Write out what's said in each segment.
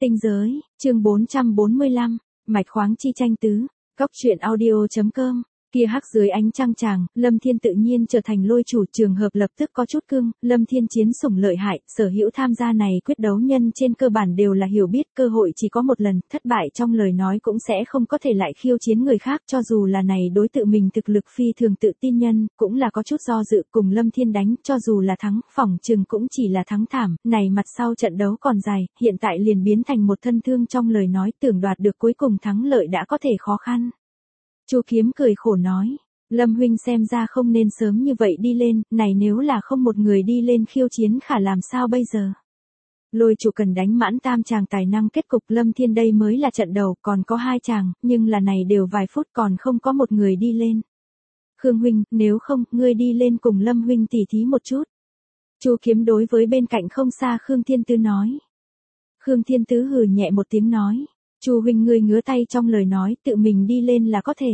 Tinh giới, chương 445, mạch khoáng chi tranh tứ, Cóc truyện audio.com. Kia hắc dưới ánh trăng chàng, Lâm Thiên tự nhiên trở thành lôi chủ, trường hợp lập tức có chút cương. Lâm Thiên chiến sủng lợi hại, sở hữu tham gia này quyết đấu nhân trên cơ bản đều là hiểu biết cơ hội chỉ có một lần, thất bại trong lời nói cũng sẽ không có thể lại khiêu chiến người khác, cho dù là này đối tự mình thực lực phi thường tự tin nhân, cũng là có chút do dự cùng Lâm Thiên đánh, cho dù là thắng, phỏng chừng cũng chỉ là thắng thảm, này mặt sau trận đấu còn dài, hiện tại liền biến thành một thân thương trong lời nói, tưởng đoạt được cuối cùng thắng lợi đã có thể khó khăn. Chu Kiếm cười khổ nói, Lâm huynh xem ra không nên sớm như vậy đi lên, này nếu là không một người đi lên khiêu chiến khả làm sao bây giờ. Lôi chủ cần đánh mãn tam chàng tài năng kết cục, Lâm Thiên đây mới là trận đầu, còn có 2 chàng, nhưng là này đều vài phút còn không có một người đi lên. Khương huynh, nếu không, ngươi đi lên cùng Lâm huynh tỉ thí một chút. Chu Kiếm đối với bên cạnh không xa Khương Thiên Tứ nói. Khương Thiên Tứ hừ nhẹ một tiếng nói. Chu huynh ngươi ngứa tay trong lời nói, tự mình đi lên là có thể.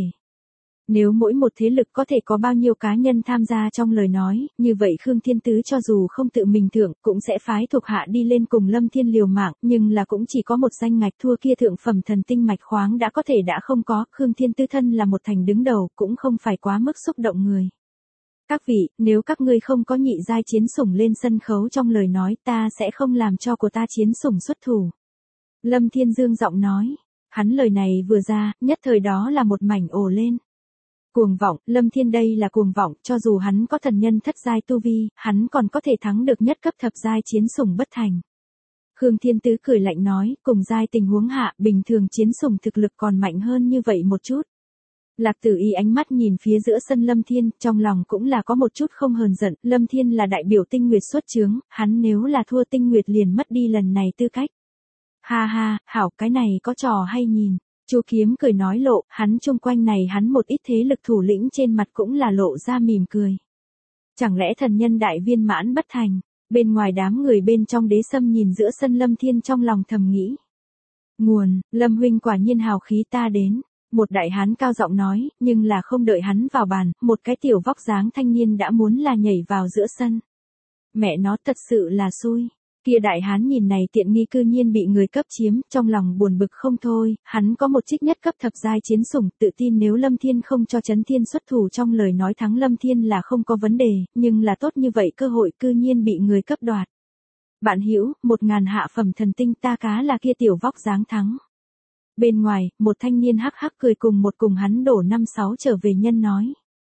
Nếu mỗi một thế lực có thể có bao nhiêu cá nhân tham gia trong lời nói, như vậy Khương Thiên Tứ cho dù không tự mình thưởng, cũng sẽ phái thuộc hạ đi lên cùng Lâm Thiên liều mạng, nhưng là cũng chỉ có một danh ngạch thua kia thượng phẩm thần tinh mạch khoáng đã có thể đã không có, Khương Thiên Tứ thân là một thành đứng đầu, cũng không phải quá mức xúc động người. Các vị, nếu các ngươi không có nhị giai chiến sủng lên sân khấu trong lời nói, ta sẽ không làm cho của ta chiến sủng xuất thủ. Lâm Thiên Dương giọng nói, hắn lời này vừa ra, nhất thời đó là một mảnh ồ lên. Cuồng vọng, Lâm Thiên đây là cuồng vọng, cho dù hắn có thần nhân thất giai tu vi, hắn còn có thể thắng được nhất cấp thập giai chiến sủng bất thành. Khương Thiên Tứ cười lạnh nói, cùng giai tình huống hạ, bình thường chiến sủng thực lực còn mạnh hơn như vậy một chút. Lạc Tử Y ánh mắt nhìn phía giữa sân Lâm Thiên, trong lòng cũng là có một chút không hờn giận, Lâm Thiên là đại biểu tinh nguyệt xuất chướng, hắn nếu là thua tinh nguyệt liền mất đi lần này tư cách. Ha ha, hảo, cái này có trò hay nhìn. Chu Kiếm cười nói lộ, hắn chung quanh này hắn một ít thế lực thủ lĩnh trên mặt cũng là lộ ra mỉm cười. Chẳng lẽ thần nhân đại viên mãn bất thành, bên ngoài đám người bên trong đế sâm nhìn giữa sân Lâm Thiên trong lòng thầm nghĩ. Nguồn, Lâm huynh quả nhiên hào khí ta đến. Một đại hán cao giọng nói, nhưng là không đợi hắn vào bàn, một cái tiểu vóc dáng thanh niên đã muốn là nhảy vào giữa sân. Mẹ nó thật sự là xui. Kia đại hán nhìn này tiện nghi cư nhiên bị người cấp chiếm, trong lòng buồn bực không thôi, hắn có một trích nhất cấp thập giai chiến sủng, tự tin nếu Lâm Thiên không cho Chấn Thiên xuất thủ trong lời nói thắng Lâm Thiên là không có vấn đề, nhưng là tốt như vậy cơ hội cư nhiên bị người cấp đoạt. Bạn hữu, 1000 hạ phẩm thần tinh ta cá là kia tiểu vóc dáng thắng. Bên ngoài, một thanh niên hắc hắc cười cùng hắn đổ 5-6 trở về nhân nói.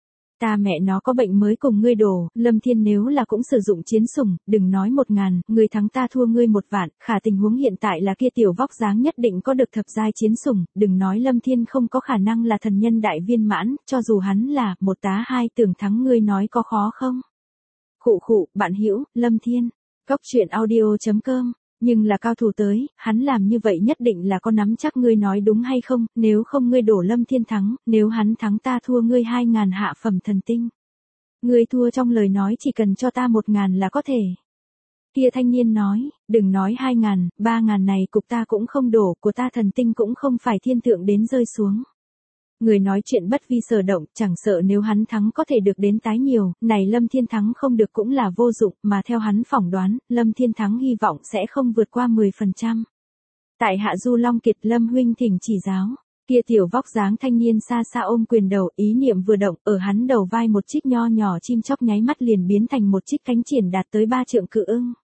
Ta mẹ nó có bệnh mới cùng ngươi đổ, Lâm Thiên nếu là cũng sử dụng chiến sủng, đừng nói 1000, ngươi thắng ta thua ngươi 1 vạn, khả tình huống hiện tại là kia tiểu vóc dáng nhất định có được thập giai chiến sủng, đừng nói Lâm Thiên không có khả năng là thần nhân đại viên mãn, cho dù hắn là 1 tá 2 tưởng thắng ngươi nói có khó không? Khụ, bạn hữu, Lâm Thiên, Cóc truyện audio.com. Nhưng là cao thủ tới, hắn làm như vậy nhất định là có nắm chắc ngươi nói đúng hay không, nếu không ngươi đổ Lâm Thiên thắng, nếu hắn thắng ta thua ngươi 2000 hạ phẩm thần tinh. Ngươi thua trong lời nói chỉ cần cho ta 1000 là có thể. Kia thanh niên nói, đừng nói 2000, 3000 này cục ta cũng không đổ, của ta thần tinh cũng không phải thiên thượng đến rơi xuống. Người nói chuyện bất vi sở động, chẳng sợ nếu hắn thắng có thể được đến tái nhiều, này Lâm Thiên thắng không được cũng là vô dụng, mà theo hắn phỏng đoán, Lâm Thiên thắng hy vọng sẽ không vượt qua 10%. Tại hạ Du Long Kiệt, Lâm huynh thỉnh chỉ giáo. Kia tiểu vóc dáng thanh niên xa xa ôm quyền đầu, ý niệm vừa động, ở hắn đầu vai một chiếc nho nhỏ chim chóc nháy mắt liền biến thành một chiếc cánh triển đạt tới 3 trượng cự ưng.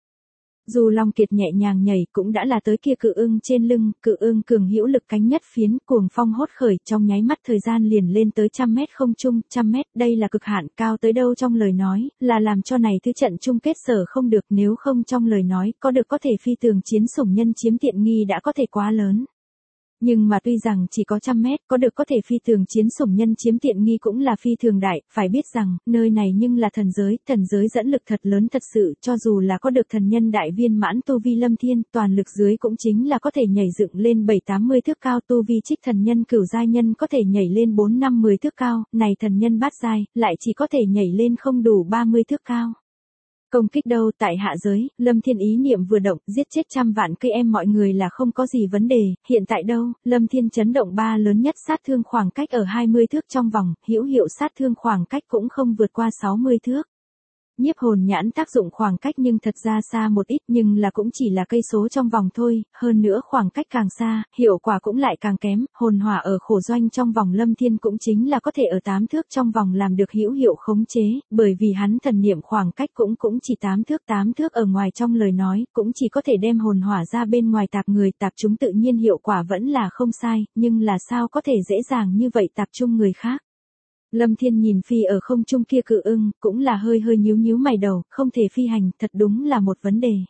Du Long Kiệt nhẹ nhàng nhảy cũng đã là tới kia cự ưng trên lưng, cự ưng cường hữu lực cánh nhất phiến, cuồng phong hốt khởi, trong nháy mắt thời gian liền lên tới 100 mét không trung, 100 mét, đây là cực hạn, cao tới đâu trong lời nói, là làm cho này thứ trận chung kết sở không được, nếu không trong lời nói, có được có thể phi tường chiến sủng nhân chiếm tiện nghi đã có thể quá lớn. Nhưng mà tuy rằng chỉ có 100 mét, có được có thể phi thường chiến sủng nhân chiếm tiện nghi cũng là phi thường đại, phải biết rằng, nơi này nhưng là thần giới dẫn lực thật lớn thật sự, cho dù là có được thần nhân đại viên mãn tu vi Lâm Thiên, toàn lực dưới cũng chính là có thể nhảy dựng lên 7-80 thước cao, tu vi trích thần nhân cửu giai nhân có thể nhảy lên 4-5-10 thước cao, này thần nhân bát giai, lại chỉ có thể nhảy lên không đủ 30 thước cao. Công kích đâu tại hạ giới, Lâm Thiên ý niệm vừa động, giết chết 100 vạn cây em mọi người là không có gì vấn đề, hiện tại đâu, Lâm Thiên chấn động 3 lớn nhất sát thương khoảng cách ở 20 thước trong vòng, hữu hiệu sát thương khoảng cách cũng không vượt qua 60 thước. Nhiếp hồn nhãn tác dụng khoảng cách nhưng thật ra xa một ít, nhưng là cũng chỉ là cây số trong vòng thôi, hơn nữa khoảng cách càng xa, hiệu quả cũng lại càng kém, hồn hỏa ở khổ doanh trong vòng Lâm Thiên cũng chính là có thể ở 8 thước trong vòng làm được hữu hiệu khống chế, bởi vì hắn thần niệm khoảng cách cũng chỉ 8 thước ở ngoài trong lời nói, cũng chỉ có thể đem hồn hỏa ra bên ngoài tạp người, tạp chúng tự nhiên hiệu quả vẫn là không sai, nhưng là sao có thể dễ dàng như vậy tạp chung người khác. Lâm Thiên nhìn phi ở không trung kia cự ưng, cũng là hơi nhíu mày đầu, không thể phi hành, thật đúng là một vấn đề.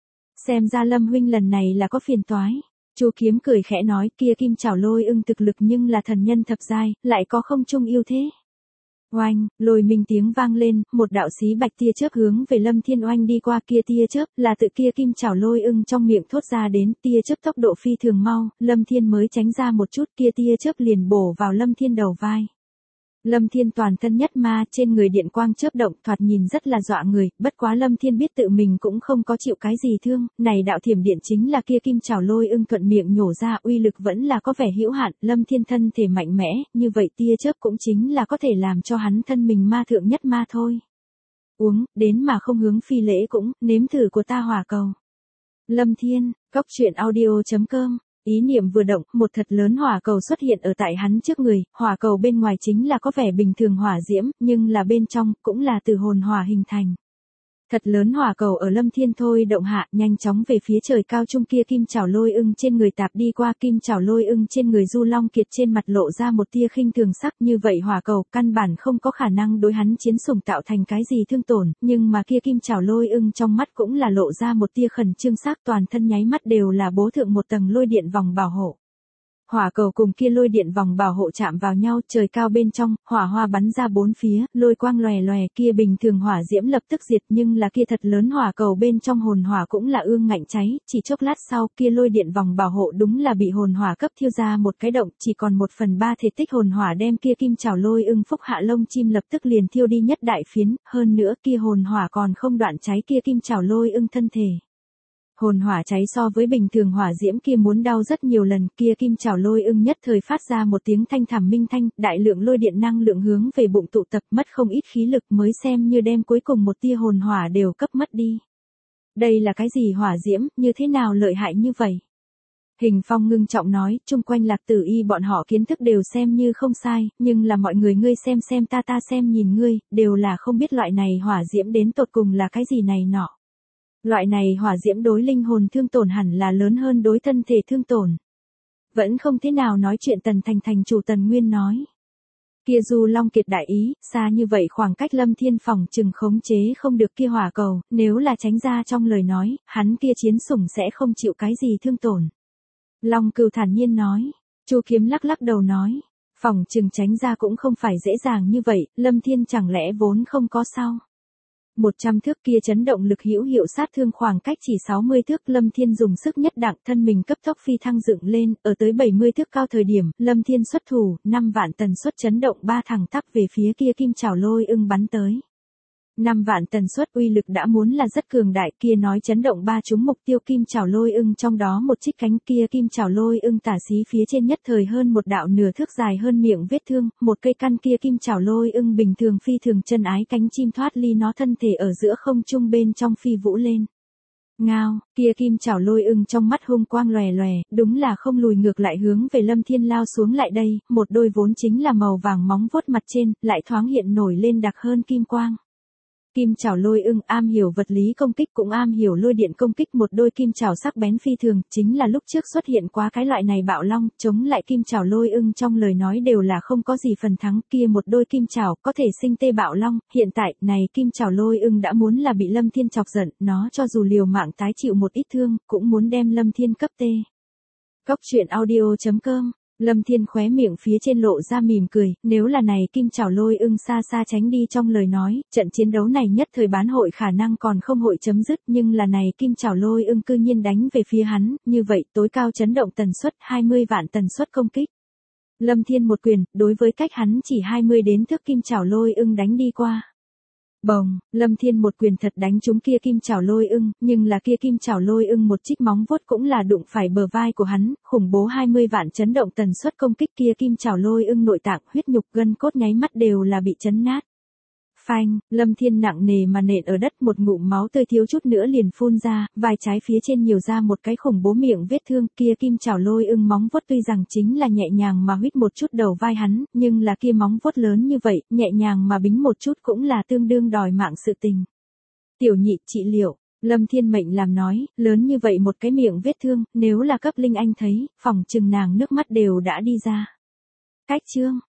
Xem ra Lâm huynh lần này là có phiền toái. Chu Kiếm cười khẽ nói, kia kim chảo lôi ưng thực lực nhưng là thần nhân thập giai, lại có không trung yêu thế. Oanh, lôi minh tiếng vang lên, một đạo xí bạch tia chớp hướng về Lâm Thiên oanh đi qua, kia tia chớp là tự kia kim chảo lôi ưng trong miệng thốt ra đến, tia chớp tốc độ phi thường mau, Lâm Thiên mới tránh ra một chút, kia tia chớp liền bổ vào Lâm Thiên đầu vai. Lâm Thiên toàn thân nhất ma, trên người điện quang chớp động, thoạt nhìn rất là dọa người, bất quá Lâm Thiên biết tự mình cũng không có chịu cái gì thương, này đạo thiểm điện chính là kia kim chảo lôi ưng thuận miệng nhổ ra, uy lực vẫn là có vẻ hữu hạn, Lâm Thiên thân thể mạnh mẽ, như vậy tia chớp cũng chính là có thể làm cho hắn thân mình ma thượng nhất ma thôi. Uống, đến mà không hướng phi lễ cũng, nếm thử của ta hỏa cầu. Lâm Thiên, cóc truyện audio.com. Ý niệm vừa động, một thật lớn hỏa cầu xuất hiện ở tại hắn trước người, hỏa cầu bên ngoài chính là có vẻ bình thường hỏa diễm, nhưng là bên trong, cũng là từ hồn hỏa hình thành. Thật lớn hỏa cầu ở Lâm Thiên thôi động hạ, nhanh chóng về phía trời cao trung kia kim chảo lôi ưng trên người tạp đi qua, kim chảo lôi ưng trên người Du Long Kiệt trên mặt lộ ra một tia khinh thường sắc, như vậy hỏa cầu căn bản không có khả năng đối hắn chiến sủng tạo thành cái gì thương tổn, nhưng mà kia kim chảo lôi ưng trong mắt cũng là lộ ra một tia khẩn trương sắc, toàn thân nháy mắt đều là bố thượng một tầng lôi điện vòng bảo hộ. Hỏa cầu cùng kia lôi điện vòng bảo hộ chạm vào nhau, trời cao bên trong, hỏa hoa bắn ra bốn phía, lôi quang lòe lòe, kia bình thường hỏa diễm lập tức diệt, nhưng là kia thật lớn hỏa cầu bên trong hồn hỏa cũng là ương ngạnh cháy, chỉ chốc lát sau, kia lôi điện vòng bảo hộ đúng là bị hồn hỏa cấp thiêu ra một cái động, chỉ còn 1/3 thể tích hồn hỏa đem kia kim chảo lôi ưng phúc hạ lông chim lập tức liền thiêu đi nhất đại phiến, hơn nữa kia hồn hỏa còn không đoạn cháy kia kim chảo lôi ưng thân thể. Hồn hỏa cháy so với bình thường hỏa diễm kia muốn đau rất nhiều lần, kia kim chảo lôi ưng nhất thời phát ra một tiếng thanh thảm minh thanh, đại lượng lôi điện năng lượng hướng về bụng tụ tập, mất không ít khí lực mới xem như đem cuối cùng một tia hồn hỏa đều cấp mất đi. Đây là cái gì hỏa diễm, như thế nào lợi hại như vậy? Hình Phong ngưng trọng nói, chung quanh Lạc Tử Y bọn họ kiến thức đều xem như không sai, nhưng là mọi người ngươi xem ta xem nhìn ngươi, đều là không biết loại này hỏa diễm đến tột cùng là cái gì này nọ. Loại này hỏa diễm đối linh hồn thương tổn hẳn là lớn hơn đối thân thể thương tổn. Vẫn không thế nào nói chuyện Tần Thành chủ Tần Nguyên nói. Kia Du Long Kiệt đại ý, xa như vậy khoảng cách Lâm Thiên phòng chừng khống chế không được kia hỏa cầu, nếu là tránh ra trong lời nói, hắn kia chiến sủng sẽ không chịu cái gì thương tổn. Long Cừu thản nhiên nói, Chu Kiếm lắc đầu nói, phòng chừng tránh ra cũng không phải dễ dàng như vậy, Lâm Thiên chẳng lẽ vốn không có sao. 100 thước kia chấn động lực hữu hiệu sát thương khoảng cách chỉ 60 thước, Lâm Thiên dùng sức nhất đặng thân mình cấp tốc phi thăng dựng lên, ở tới 70 thước cao thời điểm, Lâm Thiên xuất thủ, 5 vạn tần suất chấn động ba thẳng tắp về phía kia kim chảo lôi ưng bắn tới. 5 vạn tần suất uy lực đã muốn là rất cường đại, kia nói chấn động ba trúng mục tiêu kim chảo lôi ưng, trong đó một chiếc cánh kia kim chảo lôi ưng tả xí phía trên nhất thời hơn một đạo nửa thước dài hơn miệng vết thương, một cây căn kia kim chảo lôi ưng bình thường phi thường chân ái cánh chim thoát ly nó thân thể ở giữa không trung bên trong phi vũ lên. Ngao, kia kim chảo lôi ưng trong mắt hung quang lòe lòe, đúng là không lùi ngược lại hướng về Lâm Thiên lao xuống lại đây, một đôi vốn chính là màu vàng móng vuốt mặt trên, lại thoáng hiện nổi lên đặc hơn kim quang. Kim chảo lôi ưng am hiểu vật lý công kích cũng am hiểu lôi điện công kích, một đôi kim chảo sắc bén phi thường, chính là lúc trước xuất hiện quá cái loại này bạo long, chống lại kim chảo lôi ưng trong lời nói đều là không có gì phần thắng, kia một đôi kim chảo có thể sinh tê bạo long, hiện tại, này kim chảo lôi ưng đã muốn là bị Lâm Thiên chọc giận, nó cho dù liều mạng tái chịu một ít thương, cũng muốn đem Lâm Thiên cấp tê. Cóc truyện audio.com. Lâm Thiên khóe miệng phía trên lộ ra mỉm cười, nếu là này kim chảo lôi ưng xa xa tránh đi trong lời nói, trận chiến đấu này nhất thời bán hội khả năng còn không hội chấm dứt, nhưng là này kim chảo lôi ưng cư nhiên đánh về phía hắn, như vậy tối cao chấn động tần suất 20 vạn tần suất công kích. Lâm Thiên một quyền, đối với cách hắn chỉ 20 đến thước kim chảo lôi ưng đánh đi qua. Bồng, Lâm Thiên một quyền thật đánh trúng kia kim chảo lôi ưng, nhưng là kia kim chảo lôi ưng một chiếc móng vuốt cũng là đụng phải bờ vai của hắn, khủng bố 20 vạn chấn động tần suất công kích kia kim chảo lôi ưng nội tạng huyết nhục gân cốt nháy mắt đều là bị chấn nát. Phanh, Lâm Thiên nặng nề mà nện ở đất, một ngụm máu tươi thiếu chút nữa liền phun ra, vai trái phía trên nhiều ra một cái khủng bố miệng vết thương, kia kim chảo lôi ưng móng vuốt tuy rằng chính là nhẹ nhàng mà huýt một chút đầu vai hắn, nhưng là kia móng vuốt lớn như vậy, nhẹ nhàng mà bính một chút cũng là tương đương đòi mạng sự tình. Tiểu nhị trị liệu, Lâm Thiên mệnh làm nói, lớn như vậy một cái miệng vết thương, nếu là cấp Linh Anh thấy, phỏng chừng nàng nước mắt đều đã đi ra. Cách chương